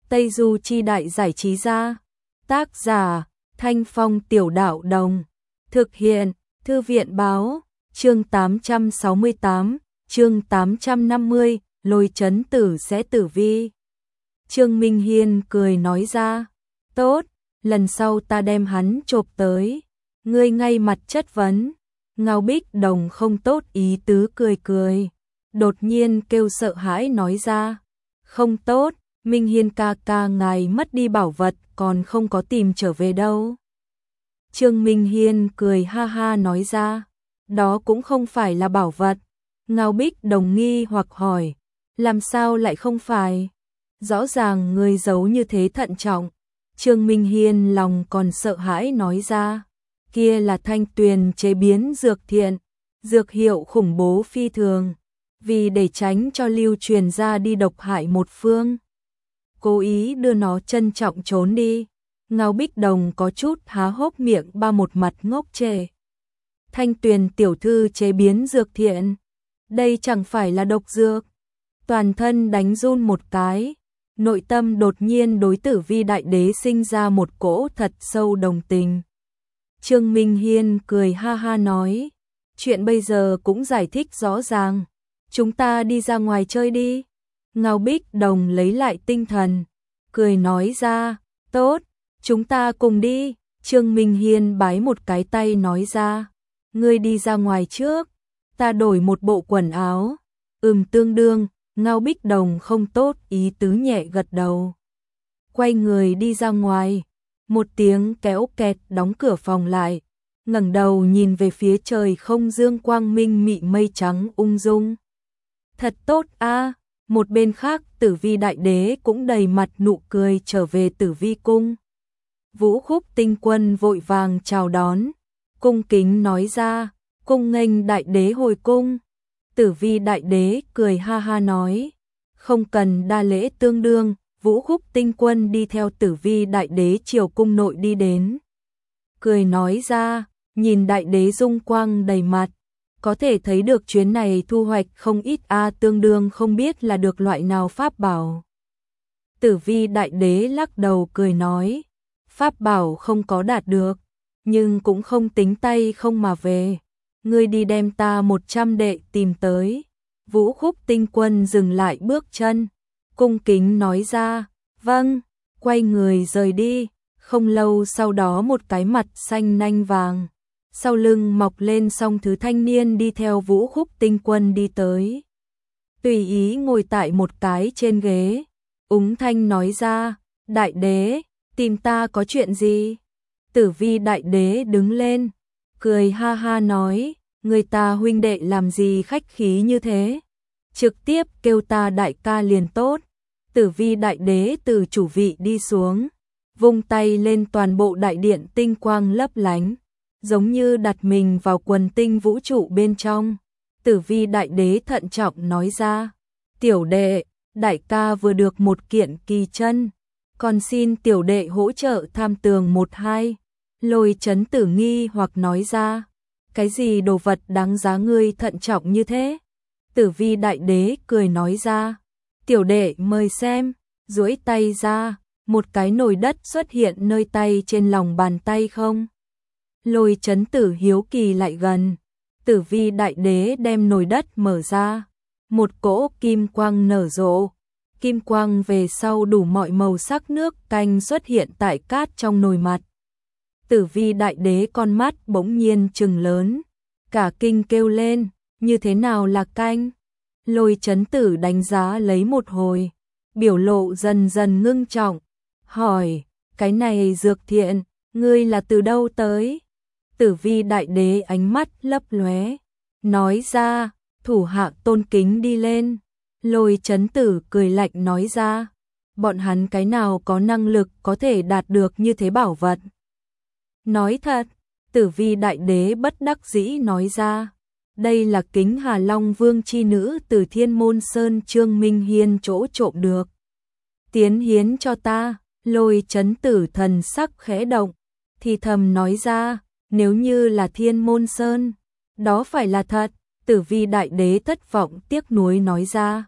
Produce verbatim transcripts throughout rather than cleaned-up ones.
Tây Du Chi Đại Giải Trí Gia. Tác giả Thanh Phong Tiểu Đạo Đồng. Thực hiện Thư viện Báo. Chương tám trăm sáu mươi tám, chương tám trăm năm mươi, Lôi Chấn Tử sẽ tử vi. Trương Minh Hiên cười nói ra, tốt, lần sau ta đem hắn chộp tới. Ngươi ngay mặt chất vấn. Ngao Bích Đồng không tốt ý tứ cười cười. Đột nhiên kêu sợ hãi nói ra, không tốt, Minh Hiên ca ca ngài mất đi bảo vật còn không có tìm trở về đâu. Trương Minh Hiên cười ha ha nói ra, đó cũng không phải là bảo vật. Ngao Bích Đồng nghi hoặc hỏi, làm sao lại không phải? Rõ ràng người giấu như thế thận trọng. Trương Minh Hiên lòng còn sợ hãi nói ra, kia là Thanh Tuyền chế biến dược thiện, dược hiệu khủng bố phi thường, vì để tránh cho lưu truyền ra đi độc hại một phương, cố ý đưa nó trân trọng trốn đi. Ngao Bích Đồng có chút há hốc miệng ba một mặt ngốc trệ. Thanh Tuyền tiểu thư chế biến dược thiện, đây chẳng phải là độc dược. Toàn thân đánh run một cái, nội tâm đột nhiên đối Tử Vi Đại Đế sinh ra một cỗ thật sâu đồng tình. Trương Minh Hiên cười ha ha nói, chuyện bây giờ cũng giải thích rõ ràng, chúng ta đi ra ngoài chơi đi. Ngao Bích Đồng lấy lại tinh thần, cười nói ra, tốt, chúng ta cùng đi. Trương Minh Hiên bái một cái tay nói ra, ngươi đi ra ngoài trước, ta đổi một bộ quần áo. Ừm tương đương. Ngao Bích Đồng không tốt ý tứ nhẹ gật đầu. Quay người đi ra ngoài, một tiếng kéo kẹt đóng cửa phòng lại, ngẩng đầu nhìn về phía trời không dương quang minh mị mây trắng ung dung. Thật tốt a. Một bên khác Tử Vi Đại Đế cũng đầy mặt nụ cười trở về Tử Vi cung. Vũ Khúc Tinh Quân vội vàng chào đón, cung kính nói ra, cung nghênh Đại Đế hồi cung. Tử Vi Đại Đế cười ha ha nói, không cần đa lễ tương đương. Vũ Khúc Tinh Quân đi theo Tử Vi Đại Đế chiều cung nội đi đến, cười nói ra, nhìn Đại Đế dung quang đầy mặt, có thể thấy được chuyến này thu hoạch không ít a, tương đương không biết là được loại nào pháp bảo. Tử Vi Đại Đế lắc đầu cười nói, pháp bảo không có đạt được, nhưng cũng không tính tay không mà về. Ngươi đi đem ta một trăm đệ tìm tới. Vũ Khúc Tinh Quân dừng lại bước chân, cung kính nói ra, vâng, quay người rời đi. Không lâu sau đó một cái mặt xanh nanh vàng, sau lưng mọc lên song thứ thanh niên đi theo Vũ Khúc Tinh Quân đi tới. Tùy ý ngồi tại một cái trên ghế, úng thanh nói ra, Đại Đế, tìm ta có chuyện gì? Tử Vi Đại Đế đứng lên, cười ha ha nói, người ta huynh đệ làm gì khách khí như thế, trực tiếp kêu ta đại ca liền tốt. Tử Vi Đại Đế từ chủ vị đi xuống, vung tay lên, toàn bộ đại điện tinh quang lấp lánh, giống như đặt mình vào quần tinh vũ trụ bên trong. Tử Vi Đại Đế thận trọng nói ra, tiểu đệ, đại ca vừa được một kiện kỳ chân, còn xin tiểu đệ hỗ trợ tham tường một hai. Lôi Chấn Tử nghi hoặc nói ra, cái gì đồ vật đáng giá ngươi thận trọng như thế? Tử Vi Đại Đế cười nói ra, tiểu đệ mời xem. Duỗi tay ra, một cái nồi đất xuất hiện nơi tay trên lòng bàn tay không. Lôi Chấn Tử hiếu kỳ lại gần, Tử Vi Đại Đế đem nồi đất mở ra, một cỗ kim quang nở rộ, kim quang về sau đủ mọi màu sắc nước canh xuất hiện tại cát trong nồi mặt. Tử Vi Đại Đế con mắt bỗng nhiên trừng lớn, cả kinh kêu lên, như thế nào là canh? Lôi Chấn Tử đánh giá lấy một hồi, biểu lộ dần dần ngưng trọng, hỏi, cái này dược thiện, ngươi là từ đâu tới? Tử Vi Đại Đế ánh mắt lấp lóe, nói ra, thủ hạ tôn kính đi lên. Lôi Chấn Tử cười lạnh nói ra, bọn hắn cái nào có năng lực có thể đạt được như thế bảo vật? Nói thật. Tử Vi Đại Đế bất đắc dĩ nói ra, đây là Kính Hà Long Vương chi nữ từ Thiên Môn Sơn Trương Minh Hiên chỗ trộm được, tiến hiến cho ta. Lôi Chấn Tử thần sắc khẽ động, thì thầm nói ra, nếu như là Thiên Môn Sơn, đó phải là thật. Tử Vi Đại Đế thất vọng tiếc nuối nói ra,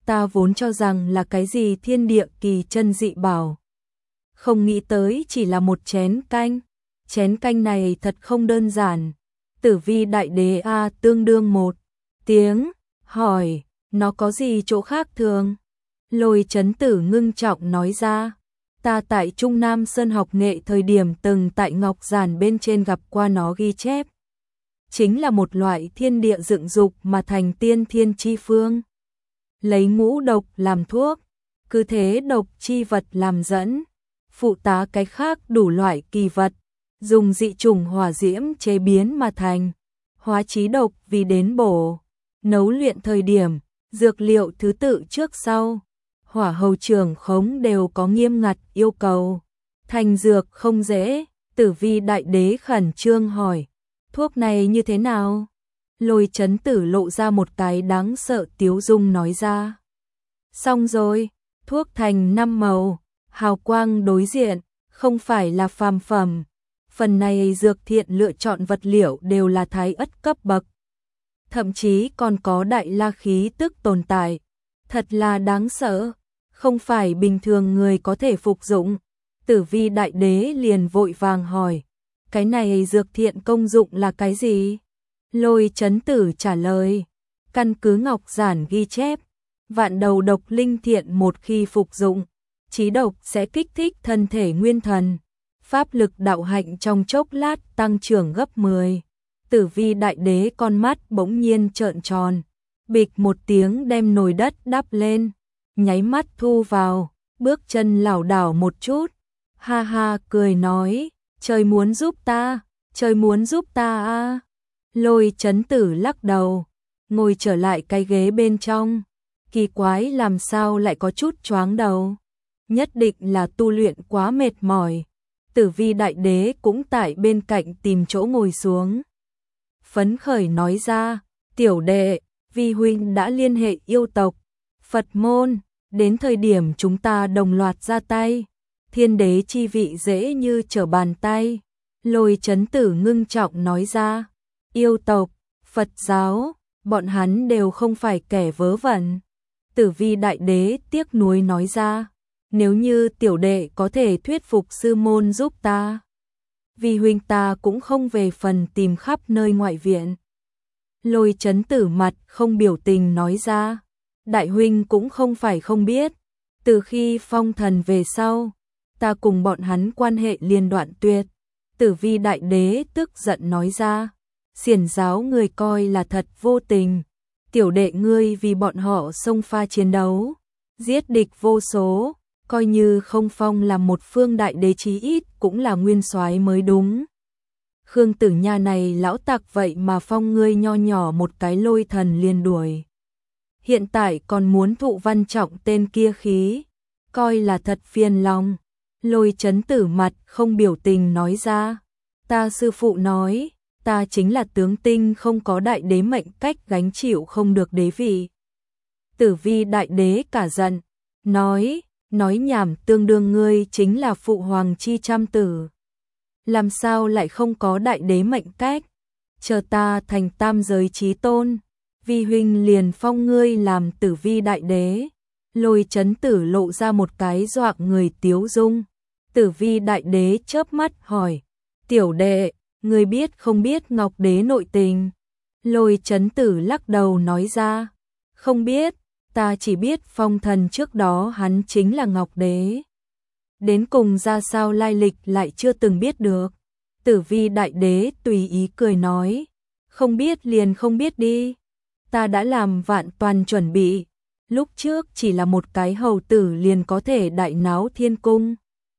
ta vốn cho rằng là cái gì thiên địa kỳ chân dị bảo. Không nghĩ tới chỉ là một chén canh. Chén canh này thật không đơn giản. Tử Vi đại đế a tương đương một tiếng, hỏi, nó có gì chỗ khác thường? Lôi Chấn Tử ngưng trọng nói ra, ta tại Trung Nam Sơn học nghệ thời điểm từng tại ngọc giản bên trên gặp qua nó ghi chép. Chính là một loại thiên địa dựng dục mà thành tiên thiên chi phương. Lấy ngũ độc làm thuốc, cứ thế độc chi vật làm dẫn, phụ tá cái khác đủ loại kỳ vật, dùng dị chủng hỏa diễm chế biến mà thành, hóa chí độc vì đến bổ, nấu luyện thời điểm, dược liệu thứ tự trước sau, hỏa hầu trưởng khống đều có nghiêm ngặt yêu cầu, thành dược không dễ. Tử Vi đại đế khẩn trương hỏi, thuốc này như thế nào? Lôi Chấn Tử lộ ra một cái đáng sợ tiếu dung nói ra. Xong rồi, thuốc thành năm màu, hào quang đối diện, không phải là phàm phẩm. Phần này dược thiện lựa chọn vật liệu đều là thái ất cấp bậc. Thậm chí còn có đại la khí tức tồn tại. Thật là đáng sợ, không phải bình thường người có thể phục dụng. Tử Vi đại đế liền vội vàng hỏi, cái này dược thiện công dụng là cái gì? Lôi Chấn Tử trả lời, căn cứ ngọc giản ghi chép, vạn đầu độc linh thiện một khi phục dụng, chí độc sẽ kích thích thân thể nguyên thần, pháp lực đạo hạnh trong chốc lát tăng trưởng gấp mười. Tử Vi đại đế con mắt bỗng nhiên trợn tròn, bịch một tiếng đem nồi đất đắp lên, nháy mắt thu vào, bước chân lảo đảo một chút, ha ha cười nói, trời muốn giúp ta, trời muốn giúp ta a. Lôi Chấn Tử lắc đầu, ngồi trở lại cái ghế bên trong, kỳ quái làm sao lại có chút choáng đầu, nhất định là tu luyện quá mệt mỏi. Tử Vi đại đế cũng tại bên cạnh tìm chỗ ngồi xuống. Phấn khởi nói ra, tiểu đệ, Vi huynh đã liên hệ yêu tộc, Phật môn, đến thời điểm chúng ta đồng loạt ra tay, thiên đế chi vị dễ như trở bàn tay. Lôi Chấn Tử ngưng trọng nói ra, yêu tộc, Phật giáo, bọn hắn đều không phải kẻ vớ vẩn. Tử Vi đại đế tiếc nuối nói ra, nếu như tiểu đệ có thể thuyết phục sư môn giúp ta, vì huynh ta cũng không về phần tìm khắp nơi ngoại viện. Lôi Chấn Tử mặt không biểu tình nói ra, đại huynh cũng không phải không biết, từ khi phong thần về sau, ta cùng bọn hắn quan hệ liên đoạn tuyệt. Tử Vi đại đế tức giận nói ra, xiển giáo người coi là thật vô tình, tiểu đệ ngươi vì bọn họ xông pha chiến đấu, giết địch vô số, coi như không phong làm một phương đại đế chí ít cũng là nguyên soái mới đúng. Khương Tử Nha này lão tặc vậy mà phong ngươi nho nhỏ một cái lôi thần liền đuổi. Hiện tại còn muốn thụ Văn Trọng tên kia khí, coi là thật phiền lòng. Lôi Chấn Tử mặt không biểu tình nói ra, ta sư phụ nói, ta chính là tướng tinh không có đại đế mệnh cách gánh chịu không được đế vị. Tử Vi đại đế cả giận, nói, nói nhảm, tương đương ngươi chính là phụ hoàng chi trăm tử. Làm sao lại không có đại đế mệnh cách? Chờ ta thành tam giới chí tôn, Vi huynh liền phong ngươi làm Tử Vi đại đế. Lôi Chấn Tử lộ ra một cái doạng người tiếu dung. Tử Vi đại đế chớp mắt hỏi, tiểu đệ, ngươi biết không biết Ngọc đế nội tình? Lôi Chấn Tử lắc đầu nói ra, không biết, ta chỉ biết phong thần trước đó hắn chính là Ngọc đế. Đến cùng ra sao lai lịch lại chưa từng biết được. Tử Vi đại đế tùy ý cười nói, không biết liền không biết đi, ta đã làm vạn toàn chuẩn bị, lúc trước chỉ là một cái hầu tử liền có thể đại náo thiên cung.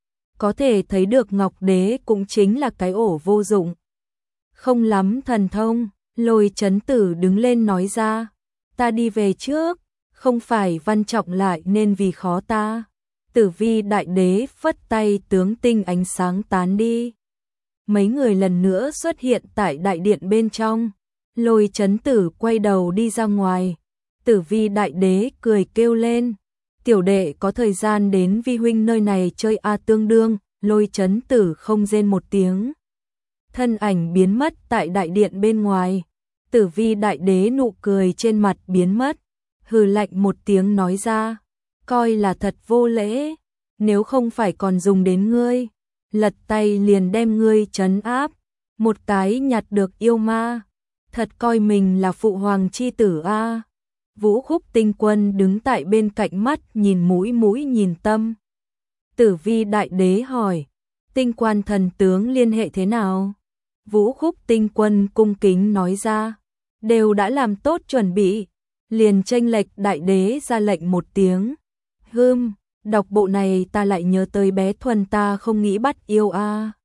Có thể thấy được Ngọc đế cũng chính là cái ổ vô dụng. Không lắm thần thông. Lôi Chấn Tử đứng lên nói ra, ta đi về trước, không phải Văn Trọng lại nên vì khó ta. Tử Vi đại đế phất tay, tướng tinh ánh sáng tán đi. Mấy người lần nữa xuất hiện tại đại điện bên trong. Lôi Chấn Tử quay đầu đi ra ngoài. Tử Vi đại đế cười kêu lên, tiểu đệ có thời gian đến Vi huynh nơi này chơi a tương đương. Lôi Chấn Tử không rên một tiếng, thân ảnh biến mất tại đại điện bên ngoài. Tử Vi đại đế nụ cười trên mặt biến mất, hừ lạnh một tiếng nói ra, coi là thật vô lễ, nếu không phải còn dùng đến ngươi, lật tay liền đem ngươi trấn áp, một cái nhặt được yêu ma, thật coi mình là phụ hoàng chi tử a. Vũ Khúc Tinh Quân đứng tại bên cạnh mắt nhìn mũi mũi nhìn tâm. Tử Vi Đại Đế hỏi, Tinh Quan thần tướng liên hệ thế nào? Vũ Khúc Tinh Quân cung kính nói ra, đều đã làm tốt chuẩn bị, liền chênh lệch Đại Đế ra lệnh một tiếng. Hừm, đọc bộ này ta lại nhớ tới bé Thuần ta không nghĩ bắt yêu a.